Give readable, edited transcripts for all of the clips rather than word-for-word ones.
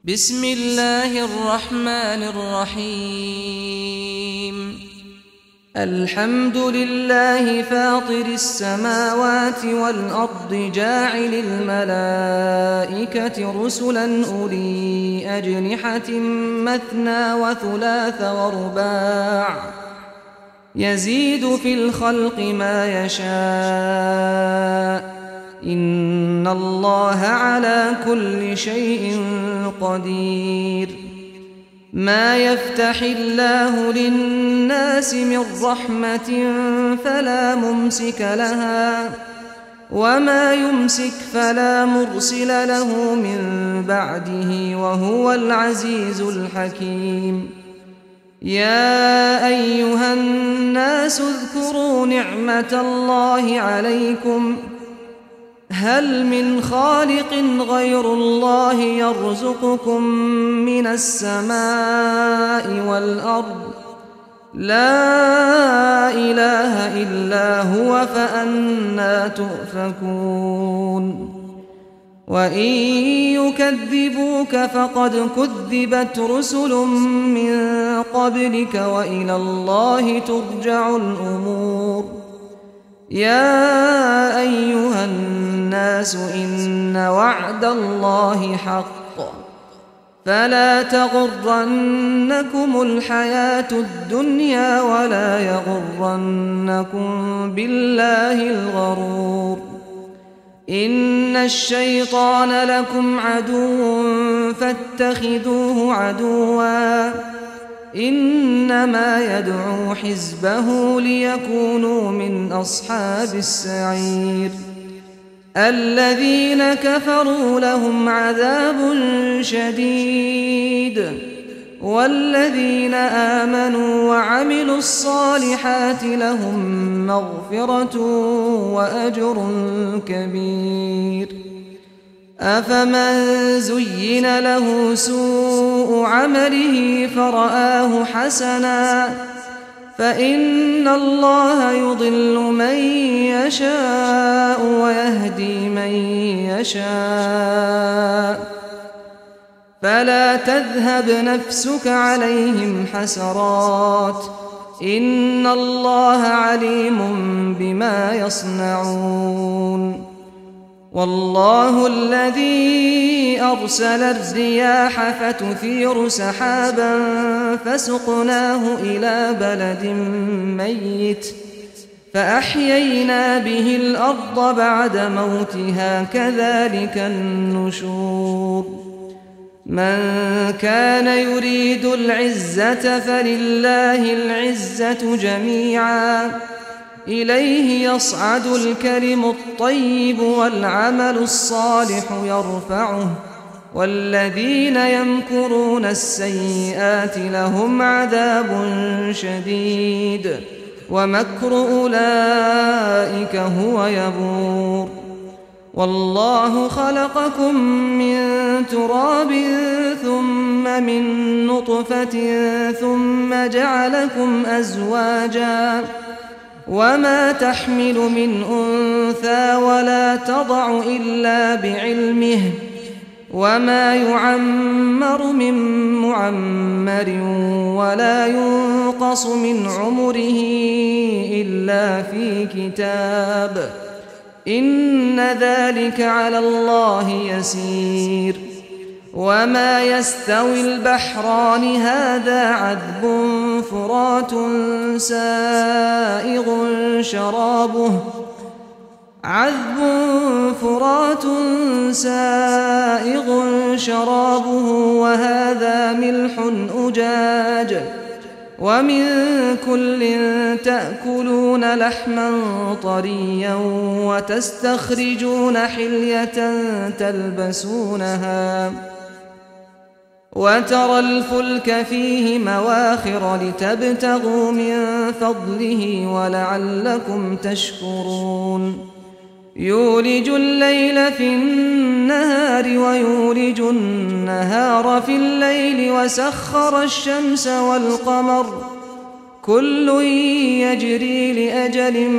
بسم الله الرحمن الرحيم. الحمد لله فاطر السماوات والأرض جاعل الملائكة رسلا أولي أجنحة مثنى وثلاث ورباع يزيد في الخلق ما يشاء إن الله على كل شيء قدير. ما يفتح الله للناس من رحمة فلا ممسك لها وما يمسك فلا مرسل له من بعده وهو العزيز الحكيم. يا أيها الناس اذكروا نعمة الله عليكم هل من خالق غير الله يرزقكم من السماء والأرض لا إله إلا هو فأنى تؤفكون. وإن يكذبوك فقد كذبت رسل من قبلك وإلى الله ترجع الأمور. يا أيها الناس إن وعد الله حق فلا تغرنكم الحياة الدنيا ولا يغرنكم بالله الغرور. إن الشيطان لكم عدو فاتخذوه عدوا إنما يدعو حزبه ليكونوا من أصحاب السعير. الذين كفروا لهم عذاب شديد والذين آمنوا وعملوا الصالحات لهم مغفرة وأجر كبير. أفمن زين له سوء عمله فرآه حسنا فإن الله يضل من يشاء ويهدي من يشاء فلا تذهب نفسك عليهم حسرات إن الله عليم بما يصنعون. والله الذي أرسل الرياح فتثير سحابا فسقناه إلى بلد ميت فأحيينا به الأرض بعد موتها كذلك النشور. من كان يريد العزة فلله العزة جميعا إليه يصعد الكلم الطيب والعمل الصالح يرفعه والذين يمكرون السيئات لهم عذاب شديد ومكر أولئك هو يبور. والله خلقكم من تراب ثم من نطفة ثم جعلكم أزواجا وما تحمل من أنثى ولا تضع إلا بعلمه وما يعمر من معمر ولا ينقص من عمره إلا في كتاب إن ذلك على الله يسير. وما يستوي البحران هذا عذب فرات سائغ شرابه وهذا ملح أجاج ومن كل تأكلون لحما طريا وتستخرجون حلية تلبسونها وترى الفلك فيه مواخر لتبتغوا من فضله ولعلكم تشكرون. يولج الليل في النهار ويولج النهار في الليل وسخر الشمس والقمر كل يجري لأجل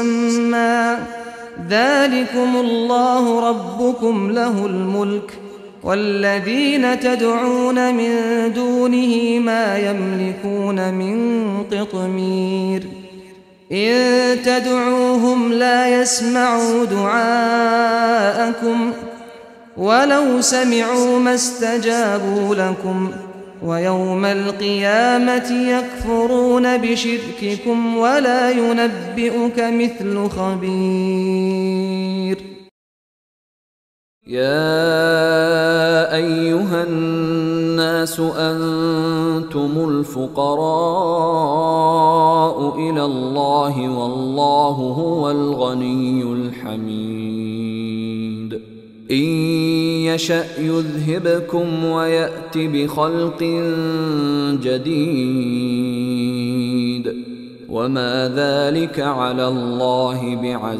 مسمى ذلكم الله ربكم له الملك والذين تدعون من دونه ما يملكون من قطمير إن تدعوهم لا يسمعوا دعاءكم ولو سمعوا ما استجابوا لكم ويوم القيامة يكفرون بشرككم ولا ينبئك مثل خبير. يا أيها الناس أنتم الفقراء إلى الله والله هو الغني الحميد. إن يشأ يذهبكم ويأت بخلق جديد وما ذلك على الله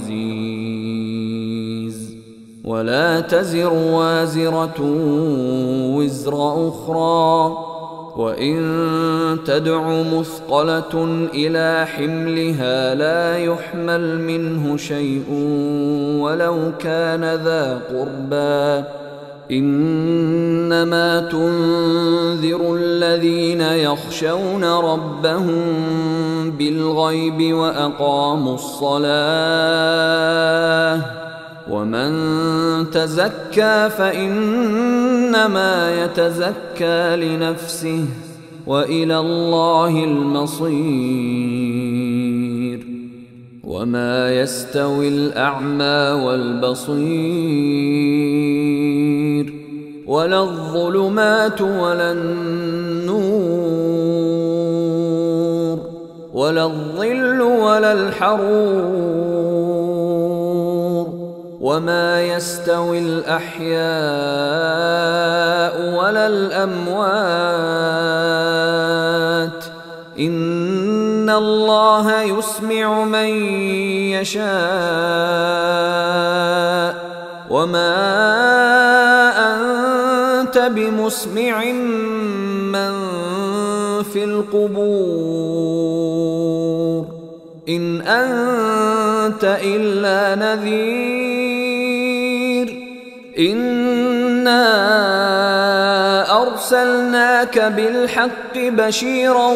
بعزيز. ولا تزر وازرة وزر أخرى وإن تدع مثقلة إلى حملها لا يحمل منه شيء ولو كان ذا قربى إنما تنذر الذين يخشون ربهم بالغيب وأقاموا الصلاة ومن تزكى فإنما يتزكى لنفسه وإلى الله المصير. وما يستوي الأعمى والبصير ولا الظلمات ولا النور ولا الظل ولا الحرور وما يستوي الأحياء ولا الأموات إن الله يسمع من يشاء وما أنت بمسمع من في القبور إن أنت إلا نذير إنا أرسلناك بالحق بشيرا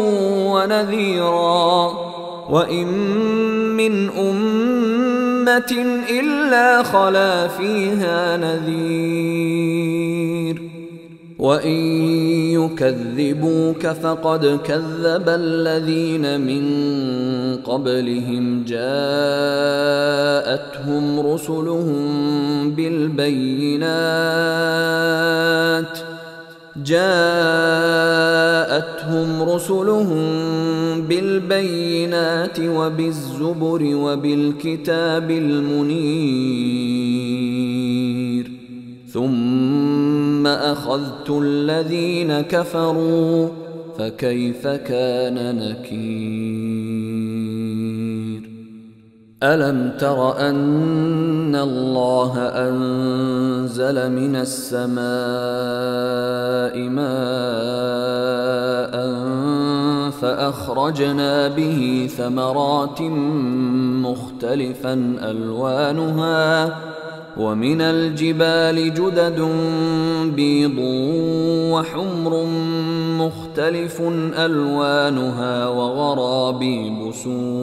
ونذيرا وإن من أمة إلا خلا فيها نذير وإن يكذبوك فقد كذب الذين من قبلهم جاءتهم رسلهم بالبينات وبالزبر وبالكتاب المنير ثم أخذت الذين كفروا فكيف كان نكير. ألم تر أن الله أنزل من السماء ماء فأخرجنا به ثمرات مختلفا ألوانها ومن الجبال جدد بيض وحمر مختلف ألوانها وغرابيب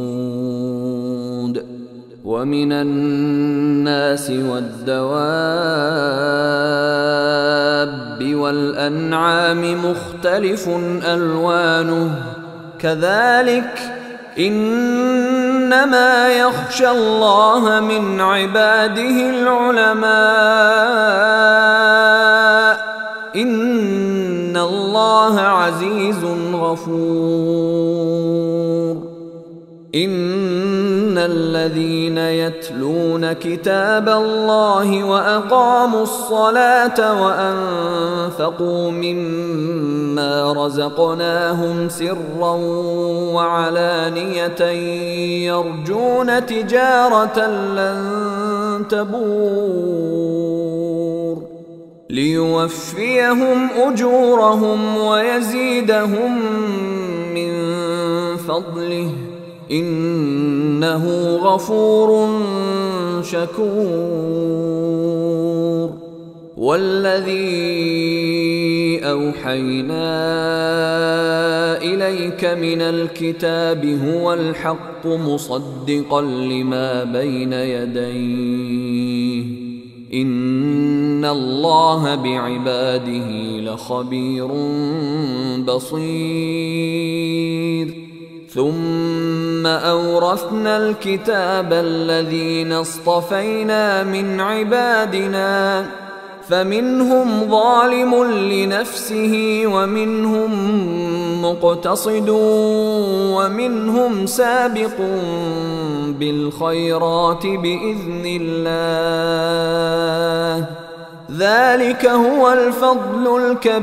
سود ومن الناس والدواب والأنعام مختلف ألوانه كذلك إنما يخشى الله من عباده العلماء إن الله عزيز غفور. إن الذين يتلون كتاب الله وأقاموا الصلاة وأنفقوا مما رزقناهم سرا وعلانية يرجون تجارة لن تبور ليوفيهم أجورهم ويزيدهم من فضله إنه غفور شكور. والذي أوحينا إليك من الكتاب هو الحق مصدقا لما بين يديه إن الله بعباده لخبير بصير ثم أورثنا الكتاب الذين اصطفينا من عبادنا فمنهم ظالم لنفسه ومنهم مقتصد ومنهم سابق بالخيرات بإذن الله ذلك هو الفضل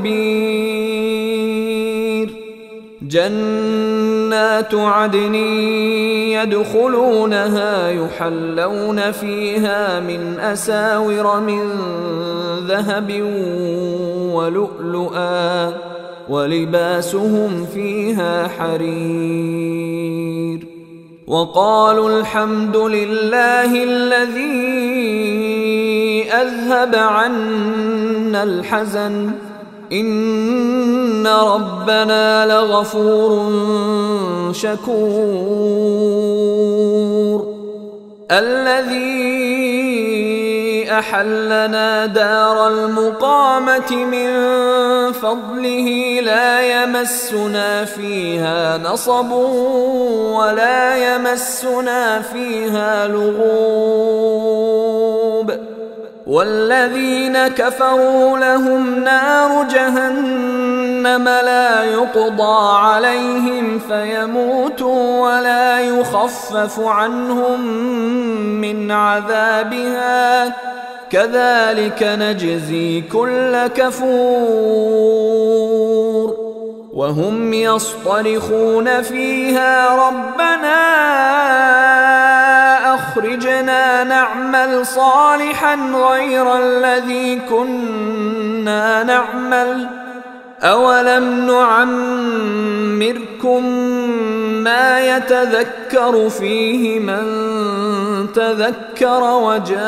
الكبير جنات عدن يدخلونها يحلون فيها من أساور من ذهب ولؤلؤا ولباسهم فيها حرير وقالوا الحمد لله الذي أذهب عنا الحزن إن ربنا لغفور شكور الذي أحلنا دار المقامة من فضله لا يمسنا فيها نصب ولا يمسنا فيها لغوب والذين كفروا لهم نار جهنم لا يقضى عليهم فيموتوا ولا يخفف عنهم من عذابها كذلك نجزي كل كفور وهم يصطرخون فيها ربنا أخرجنا نعمل صالحا غير الذي كنا نعمل أولم نعمركم ما يتذكر فيه من تذكر وجاءكم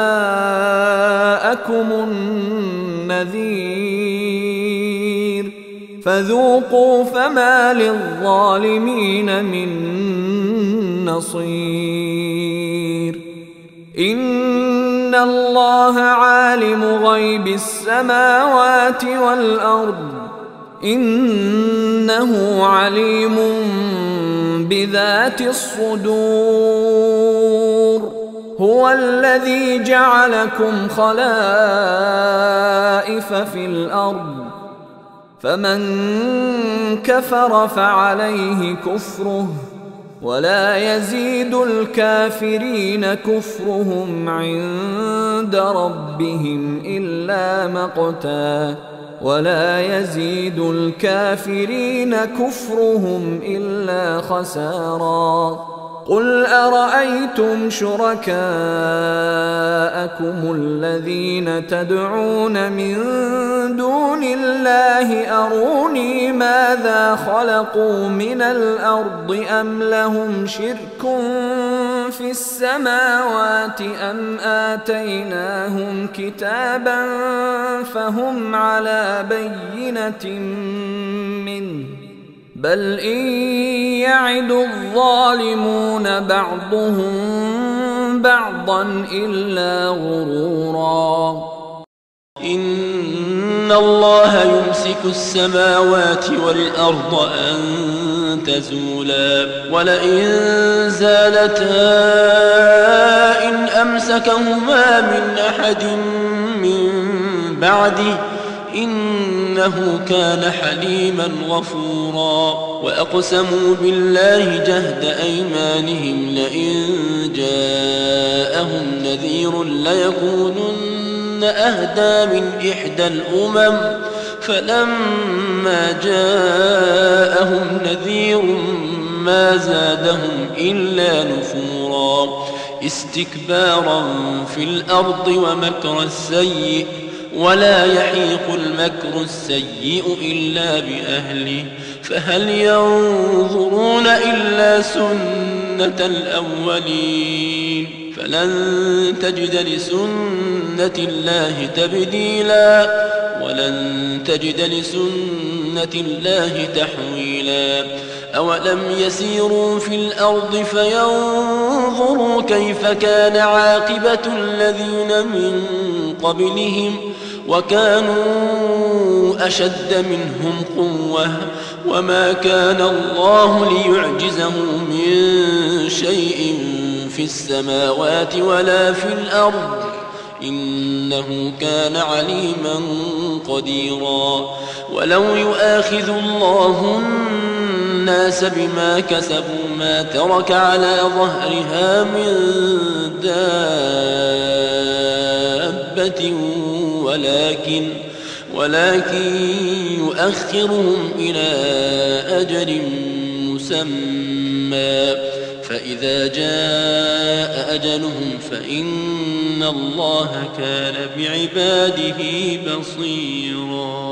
النذير فذوقوا فما للظالمين من نصير إن الله عالم غيب السماوات والأرض إنه عليم بذات الصدور هو الذي جعلكم خلائف في الأرض فمن كفر فعليه كفره ولا يزيد الكافرين كفرهم عند ربهم إلا مقتا ولا يزيد الكافرين كفرهم إلا خسارا قل أرأيتم شركاءكم الذين تدعون من دون الله أروني ماذا خلقوا من الأرض أم لهم شرك في السماوات أم آتيناهم كتابا فهم على بينة منه بل إن يعد الظالمون بعضهم بعضا إلا غرورا إن الله يمسك السماوات والأرض أن تزولا ولئن زالتا إن أمسكهما من أحد من بعده إنه كان حليما غفورا وأقسموا بالله جهد أيمانهم لئن جاءهم نذير ليكونن أهدى من إحدى الأمم فلما جاءهم نذير ما زادهم إلا نفورا استكبارا في الأرض ومكر السيء ولا يحيق المكر السيء إلا بأهله فهل ينظرون إلا سنة الأولين فلن تجد لسنة الله تبديلا ولن تجد لسنة الله تحويلا أولم يسيروا في الأرض فينظروا كيف كان عاقبة الذين من قبلهم وكانوا أشد منهم قوة وما كان الله ليعجزه من شيء في السماوات ولا في الأرض إنه كان عليما قديرا ولو يؤاخذ الله الناس بما كسبوا ما ترك على ظهرها من دابة ولكن يؤخرهم إلى أجل مسمى فإذا جاء أجلهم فإن الله كان بعباده بصيرا.